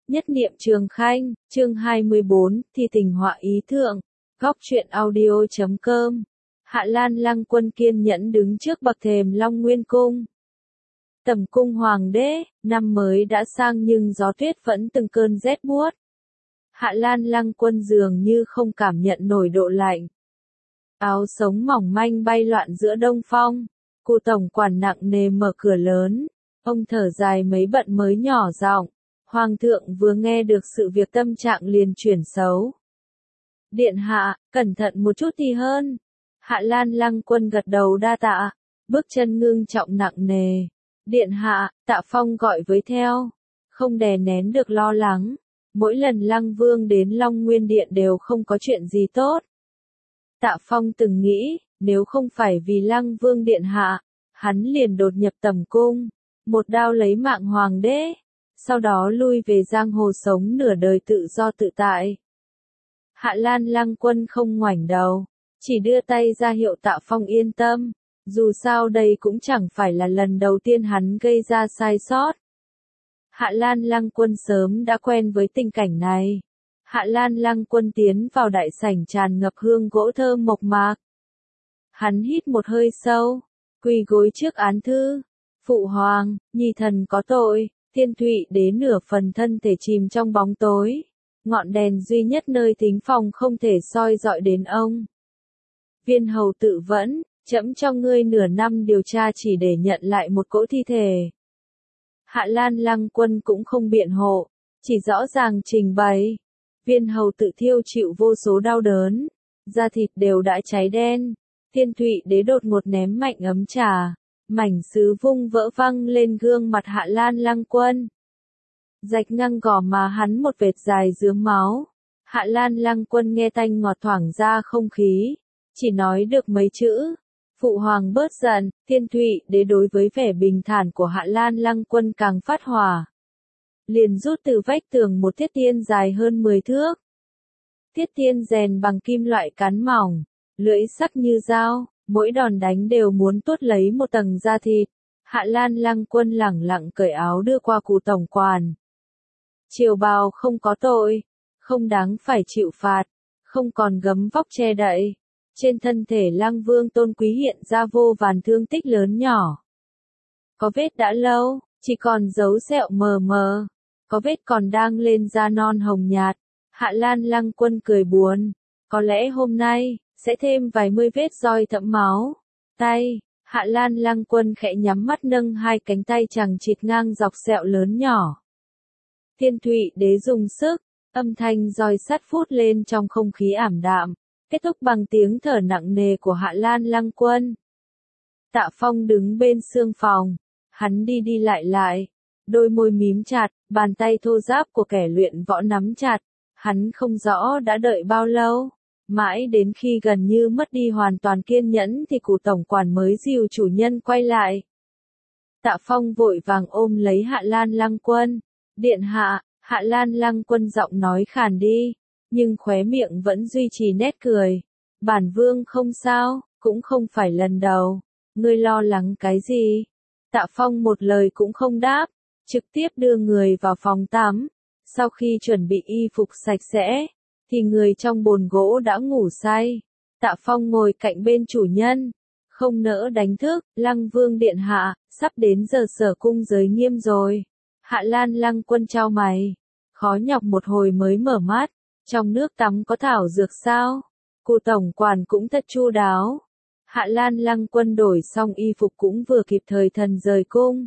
Nhất niệm Trường Khanh, chương 24, thi tình họa ý thượng, góc truyện audio.com. Hạ Lan Lăng Quân kiên nhẫn đứng trước bậc thềm Long Nguyên Cung. Tầm cung hoàng đế, năm mới đã sang nhưng gió tuyết vẫn từng cơn rét buốt. Hạ Lan Lăng Quân dường như không cảm nhận nổi độ lạnh. Áo sống mỏng manh bay loạn giữa đông phong. Cụ tổng quản nặng nề mở cửa lớn. Ông thở dài mấy bận mới nhỏ giọng. Hoàng thượng vừa nghe được sự việc tâm trạng liền chuyển xấu. Điện hạ, cẩn thận một chút thì hơn. Hạ Lan Lăng Quân gật đầu đa tạ. Bước chân ngưng trọng nặng nề. Điện hạ, Tạ Phong gọi với theo. Không đè nén được lo lắng. Mỗi lần Lăng Vương đến Long Nguyên Điện đều không có chuyện gì tốt. Tạ Phong từng nghĩ, nếu không phải vì Lăng Vương Điện hạ, hắn liền đột nhập tầm cung, một đao lấy mạng hoàng đế, sau đó lui về giang hồ sống nửa đời tự do tự tại. Hạ Lan Lăng Quân không ngoảnh đầu, chỉ đưa tay ra hiệu Tạ Phong yên tâm, dù sao đây cũng chẳng phải là lần đầu tiên hắn gây ra sai sót. Hạ Lan Lăng Quân sớm đã quen với tình cảnh này. Hạ Lan Lăng Quân tiến vào đại sảnh tràn ngập hương gỗ thơm mộc mạc. Hắn hít một hơi sâu, quỳ gối trước án thư. Phụ hoàng, nhi thần có tội. Thiên Thụy Đế nửa phần thân thể chìm trong bóng tối. Ngọn đèn duy nhất nơi thính phòng không thể soi dọi đến ông. Viên hầu tự vẫn, trẫm cho ngươi nửa năm điều tra chỉ để nhận lại một cỗ thi thể. Hạ Lan Lăng Quân cũng không biện hộ, chỉ rõ ràng trình bày. Viên hầu tự thiêu chịu vô số đau đớn, da thịt đều đã cháy đen. Thiên Thụy Đế đột ngột ném mạnh ấm trà, mảnh sứ vung vỡ văng lên gương mặt Hạ Lan Lăng Quân. Rạch ngang gò má hắn một vệt dài rướm máu. Hạ Lan Lăng Quân nghe tanh ngọt thoảng ra không khí, chỉ nói được mấy chữ. Phụ hoàng bớt giận. Thiên Thụy Đế đối với vẻ bình thản của Hạ Lan Lăng Quân càng phát hỏa. Liền rút từ vách tường một thiết tiên dài hơn 10 thước. Thiết tiên rèn bằng kim loại cán mỏng, lưỡi sắc như dao, mỗi đòn đánh đều muốn tuốt lấy một tầng da thịt. Hạ Lan Lăng Quân lẳng lặng cởi áo đưa qua cụ tổng quản. Triều bào không có tội, không đáng phải chịu phạt, không còn gấm vóc che đậy. Trên thân thể Lăng Vương tôn quý hiện ra vô vàn thương tích lớn nhỏ. Có vết đã lâu, chỉ còn dấu sẹo mờ mờ. Có vết còn đang lên da non hồng nhạt. Hạ Lan Lăng Quân cười buồn. Có lẽ hôm nay, sẽ thêm vài mươi vết roi thẫm máu. Tay, Hạ Lan Lăng Quân khẽ nhắm mắt nâng hai cánh tay chằng chịt ngang dọc sẹo lớn nhỏ. Thiên Thụy Đế dùng sức, âm thanh roi sắt phút lên trong không khí ảm đạm, kết thúc bằng tiếng thở nặng nề của Hạ Lan Lăng Quân. Tạ Phong đứng bên xương phòng, hắn đi đi lại, đôi môi mím chặt, bàn tay thô ráp của kẻ luyện võ nắm chặt, hắn không rõ đã đợi bao lâu, mãi đến khi gần như mất đi hoàn toàn kiên nhẫn thì cụ tổng quản mới dìu chủ nhân quay lại. Tạ Phong vội vàng ôm lấy Hạ Lan Lăng Quân. Điện hạ. Hạ Lan Lăng Quân giọng nói khàn đi, nhưng khóe miệng vẫn duy trì nét cười. Bản vương không sao, cũng không phải lần đầu. Ngươi lo lắng cái gì? Tạ Phong một lời cũng không đáp, trực tiếp đưa người vào phòng tắm. Sau khi chuẩn bị y phục sạch sẽ, thì người trong bồn gỗ đã ngủ say. Tạ Phong ngồi cạnh bên chủ nhân, không nỡ đánh thức. Lăng Vương điện hạ, sắp đến giờ sở cung giới nghiêm rồi. Hạ Lan Lăng Quân chau mày, khó nhọc một hồi mới mở mắt. Trong nước tắm có thảo dược sao? Cụ tổng quản cũng thật chu đáo. Hạ Lan Lăng Quân đổi xong y phục cũng vừa kịp thời thần rời cung.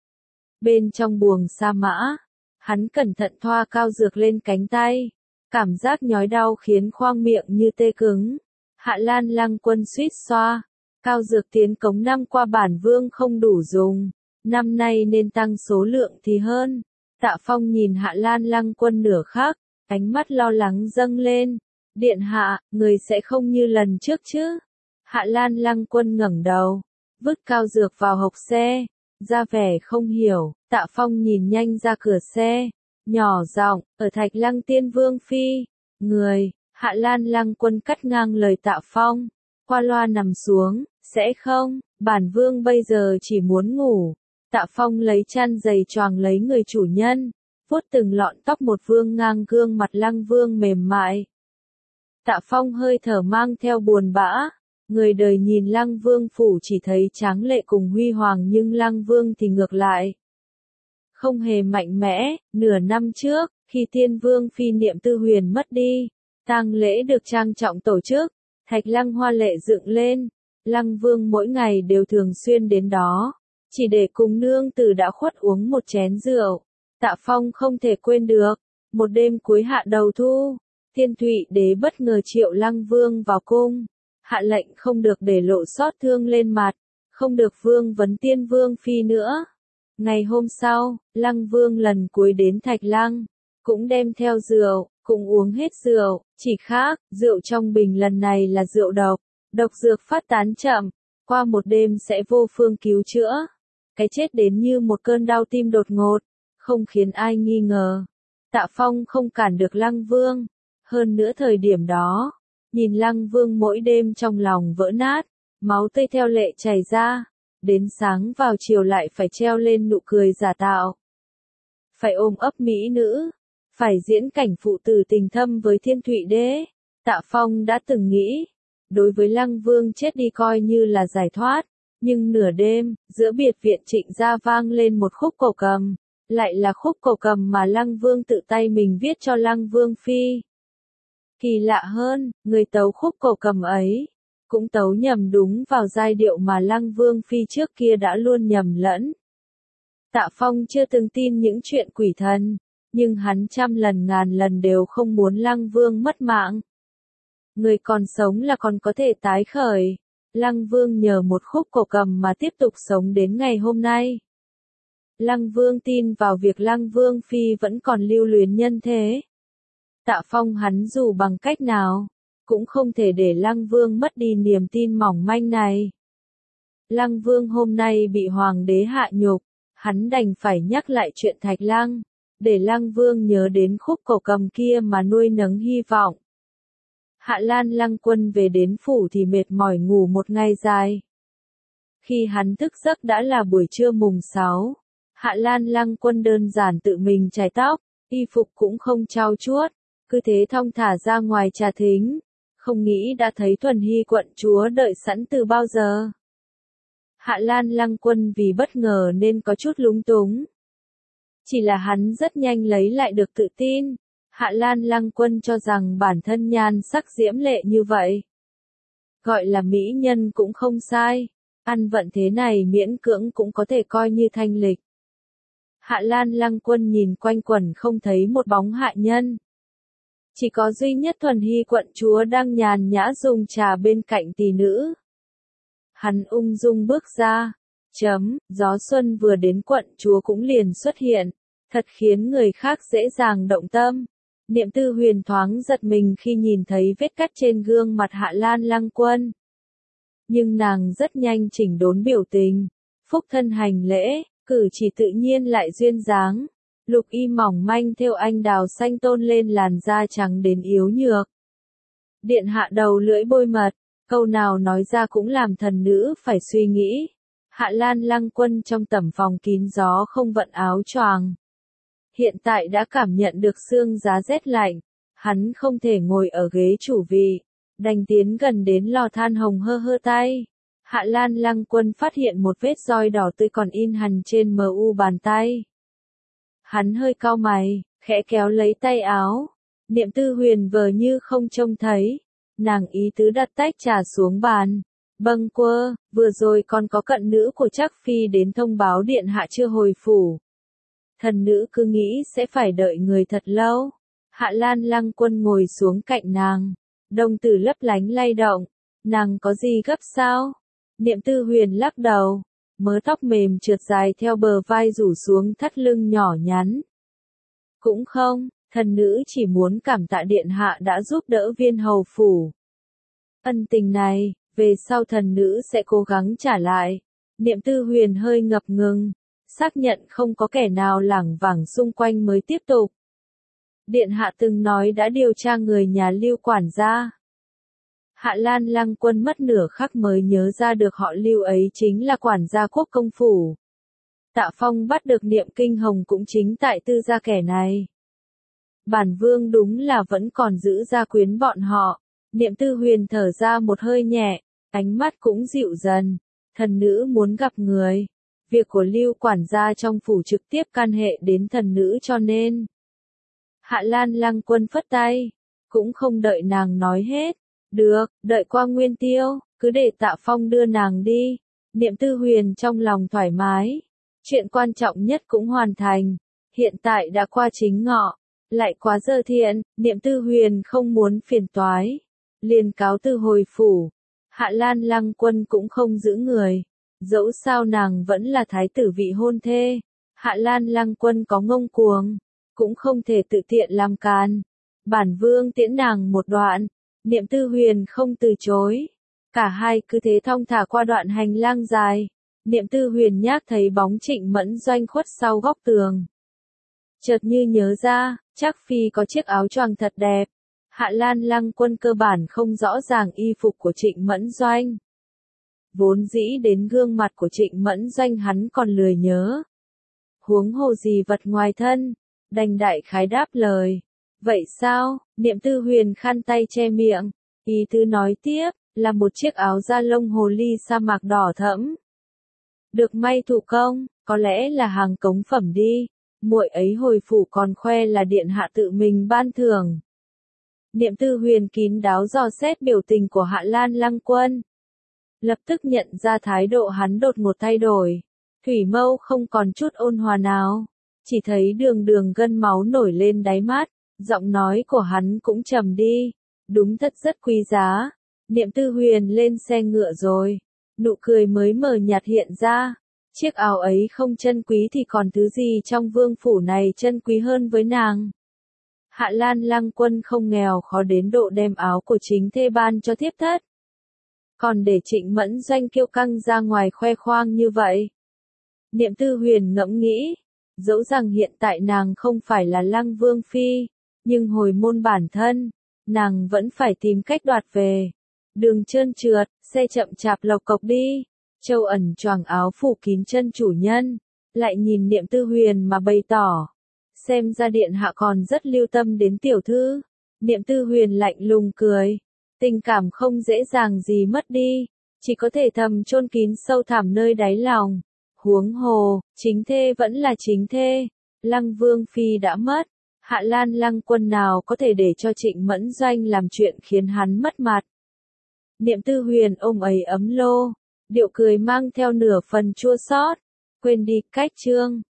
Bên trong buồng sa mã, hắn cẩn thận thoa cao dược lên cánh tay. Cảm giác nhói đau khiến khoang miệng như tê cứng. Hạ Lan Lăng Quân suýt xoa. Cao dược tiến cống năm qua bản vương không đủ dùng. Năm nay nên tăng số lượng thì hơn. Tạ Phong nhìn Hạ Lan Lăng Quân nửa khắc, ánh mắt lo lắng dâng lên. Điện hạ, người sẽ không như lần trước chứ? Hạ Lan Lăng Quân ngẩng đầu, vứt cao dược vào hộc xe, ra vẻ không hiểu. Tạ Phong nhìn nhanh ra cửa xe, nhỏ giọng, ở Thạch Lăng Tiên Vương phi. Người. Hạ Lan Lăng Quân cắt ngang lời Tạ Phong, qua loa nằm xuống. Sẽ không, bản vương bây giờ chỉ muốn ngủ. Tạ Phong lấy chăn dày choàng lấy người chủ nhân, vuốt từng lọn tóc một vương ngang gương mặt Lăng Vương mềm mại. Tạ Phong hơi thở mang theo buồn bã, người đời nhìn Lăng Vương phủ chỉ thấy tráng lệ cùng huy hoàng nhưng Lăng Vương thì ngược lại. Không hề mạnh mẽ, nửa năm trước, khi Tiên Vương phi Niệm Tư Huyền mất đi, tang lễ được trang trọng tổ chức, thạch lăng hoa lệ dựng lên, Lăng Vương mỗi ngày đều thường xuyên đến đó, chỉ để cùng nương tử đã khuất uống một chén rượu. Tạ Phong không thể quên được, một đêm cuối hạ đầu thu, Thiên Thụy Đế bất ngờ triệu Lăng Vương vào cung, hạ lệnh không được để lộ xót thương lên mặt, không được vương vấn Tiên Vương phi nữa. Ngày hôm sau, Lăng Vương lần cuối đến Thạch Lăng, cũng đem theo rượu, cũng uống hết rượu, chỉ khác, rượu trong bình lần này là rượu độc, độc dược phát tán chậm, qua một đêm sẽ vô phương cứu chữa. Cái chết đến như một cơn đau tim đột ngột, không khiến ai nghi ngờ. Tạ Phong không cản được Lăng Vương, hơn nữa thời điểm đó, nhìn Lăng Vương mỗi đêm trong lòng vỡ nát, máu tươi theo lệ chảy ra, đến sáng vào chiều lại phải treo lên nụ cười giả tạo. Phải ôm ấp mỹ nữ, phải diễn cảnh phụ tử tình thâm với Thiên Thụy Đế. Tạ Phong đã từng nghĩ, đối với Lăng Vương chết đi coi như là giải thoát, nhưng nửa đêm, giữa biệt viện Trịnh gia vang lên một khúc cổ cầm, lại là khúc cổ cầm mà Lăng Vương tự tay mình viết cho Lăng Vương phi. Kỳ lạ hơn, người tấu khúc cổ cầm ấy, cũng tấu nhầm đúng vào giai điệu mà Lăng Vương phi trước kia đã luôn nhầm lẫn. Tạ Phong chưa từng tin những chuyện quỷ thần, nhưng hắn trăm lần ngàn lần đều không muốn Lăng Vương mất mạng. Người còn sống là còn có thể tái khởi. Lăng Vương nhờ một khúc cổ cầm mà tiếp tục sống đến ngày hôm nay. Lăng Vương tin vào việc Lăng Vương phi vẫn còn lưu luyến nhân thế. Tạ Phong hắn dù bằng cách nào, cũng không thể để Lăng Vương mất đi niềm tin mỏng manh này. Lăng Vương hôm nay bị hoàng đế hạ nhục, hắn đành phải nhắc lại chuyện Thạch Lăng, để Lăng Vương nhớ đến khúc cổ cầm kia mà nuôi nấng hy vọng. Hạ Lan Lăng Quân về đến phủ thì mệt mỏi ngủ một ngày dài. Khi hắn thức giấc đã là buổi trưa mùng 6, Hạ Lan Lăng Quân đơn giản tự mình chải tóc, y phục cũng không trau chuốt, cứ thế thong thả ra ngoài trà thính, không nghĩ đã thấy Thuần Hy quận chúa đợi sẵn từ bao giờ. Hạ Lan Lăng Quân vì bất ngờ nên có chút lúng túng. Chỉ là hắn rất nhanh lấy lại được tự tin. Hạ Lan Lăng Quân cho rằng bản thân nhan sắc diễm lệ như vậy, gọi là mỹ nhân cũng không sai, ăn vận thế này miễn cưỡng cũng có thể coi như thanh lịch. Hạ Lan Lăng Quân nhìn quanh quẩn không thấy một bóng hạ nhân. Chỉ có duy nhất Thuần Hy quận chúa đang nhàn nhã dùng trà bên cạnh tỷ nữ. Hắn ung dung bước ra, gió xuân vừa đến quận chúa cũng liền xuất hiện, thật khiến người khác dễ dàng động tâm. Niệm Tư Huyền thoáng giật mình khi nhìn thấy vết cắt trên gương mặt Hạ Lan Lăng Quân. Nhưng nàng rất nhanh chỉnh đốn biểu tình, phúc thân hành lễ, cử chỉ tự nhiên lại duyên dáng. Lục y mỏng manh thêu anh đào xanh tôn lên làn da trắng đến yếu nhược. Điện hạ đầu lưỡi bôi mật, câu nào nói ra cũng làm thần nữ phải suy nghĩ. Hạ Lan Lăng Quân trong tẩm phòng kín gió không vận áo choàng. Hiện tại đã cảm nhận được sương giá rét lạnh, hắn không thể ngồi ở ghế chủ vị, đành tiến gần đến lò than hồng hơ hơ tay. Hạ Lan Lăng Quân phát hiện một vết roi đỏ tươi còn in hằn trên mu bàn tay. Hắn hơi cau mày, khẽ kéo lấy tay áo. Niệm Tư Huyền vờ như không trông thấy, nàng ý tứ đặt tách trà xuống bàn. Bâng quơ, vừa rồi còn có cận nữ của Trác Phi đến thông báo điện hạ chưa hồi phủ. Thần nữ cứ nghĩ sẽ phải đợi người thật lâu. Hạ Lan Lăng Quân ngồi xuống cạnh nàng, đồng tử lấp lánh lay động. Nàng có gì gấp sao? Niệm Tư Huyền lắc đầu, mớ tóc mềm trượt dài theo bờ vai rủ xuống thắt lưng nhỏ nhắn. Cũng không, thần nữ chỉ muốn cảm tạ điện hạ đã giúp đỡ Viên hầu phủ. Ân tình này, về sau thần nữ sẽ cố gắng trả lại. Niệm Tư Huyền hơi ngập ngừng, xác nhận không có kẻ nào lảng vảng xung quanh mới tiếp tục. Điện hạ từng nói đã điều tra người nhà Lưu quản gia. Hạ Lan Lăng Quân mất nửa khắc mới nhớ ra được họ Lưu ấy chính là quản gia Quốc công phủ. Tạ Phong bắt được Niệm Kinh Hồng cũng chính tại Tư gia kẻ này. Bản vương đúng là vẫn còn giữ gia quyến bọn họ. Niệm Tư Huyền thở ra một hơi nhẹ, ánh mắt cũng dịu dần. Thần nữ muốn gặp người. Việc của Lưu quản gia trong phủ trực tiếp can hệ đến thần nữ cho nên. Hạ Lan Lăng Quân phất tay, cũng không đợi nàng nói hết. Được, đợi qua Nguyên Tiêu, cứ để Tạ Phong đưa nàng đi. Niệm Tư Huyền trong lòng thoải mái. Chuyện quan trọng nhất cũng hoàn thành. Hiện tại đã qua chính ngọ, lại quá giờ thiện, Niệm Tư Huyền không muốn phiền toái. Liền cáo từ hồi phủ. Hạ Lan Lăng Quân cũng không giữ người. Dẫu sao nàng vẫn là thái tử vị hôn thê. Hạ Lan Lăng Quân có ngông cuồng, cũng không thể tự tiện làm càn. Bản vương tiễn nàng một đoạn. Niệm Tư Huyền không từ chối. Cả hai cứ thế thong thả qua đoạn hành lang dài. Niệm Tư Huyền nhác thấy bóng Trịnh Mẫn Doanh khuất sau góc tường. Chợt như nhớ ra, Trác Phi có chiếc áo choàng thật đẹp. Hạ Lan Lăng Quân cơ bản không rõ ràng y phục của Trịnh Mẫn Doanh. Vốn dĩ đến gương mặt của Trịnh Mẫn Doanh hắn còn lười nhớ. Huống hồ gì vật ngoài thân, đành đại khái đáp lời. Vậy sao? Niệm Tư Huyền khăn tay che miệng, ý tứ nói tiếp, là một chiếc áo da lông hồ ly sa mạc đỏ thẫm. Được may thủ công, có lẽ là hàng cống phẩm đi. Muội ấy hồi phủ còn khoe là điện hạ tự mình ban thưởng. Niệm Tư Huyền kín đáo dò xét biểu tình của Hạ Lan Lăng Quân. Lập tức nhận ra thái độ hắn đột ngột thay đổi. Thủy mâu không còn chút ôn hòa nào. Chỉ thấy đường đường gân máu nổi lên đáy mắt. Giọng nói của hắn cũng trầm đi. Đúng thật rất quý giá. Niệm Tư Huyền lên xe ngựa rồi. Nụ cười mới mờ nhạt hiện ra. Chiếc áo ấy không chân quý thì còn thứ gì trong vương phủ này chân quý hơn với nàng. Hạ Lan Lăng Quân không nghèo khó đến độ đem áo của chính thê ban cho thiếp thất. Còn để Trịnh Mẫn Doanh kiêu căng ra ngoài khoe khoang như vậy. Niệm Tư Huyền ngẫm nghĩ. Dẫu rằng hiện tại nàng không phải là Lăng Vương Phi. Nhưng hồi môn bản thân, nàng vẫn phải tìm cách đoạt về. Đường trơn trượt, xe chậm chạp lộc cộc đi. Châu ẩn choàng áo phủ kín chân chủ nhân. Lại nhìn Niệm Tư Huyền mà bày tỏ. Xem ra điện hạ còn rất lưu tâm đến tiểu thư. Niệm Tư Huyền lạnh lùng cười. Tình cảm không dễ dàng gì mất đi. Chỉ có thể thầm chôn kín sâu thẳm nơi đáy lòng. Huống hồ, chính thê vẫn là chính thê. Lăng Vương Phi đã mất. Hạ Lan Lăng Quân nào có thể để cho Trịnh Mẫn Doanh làm chuyện khiến hắn mất mặt. Niệm Tư Huyền ôm ấy ấm lô. Điệu cười mang theo nửa phần chua xót. Quên đi, cách chương.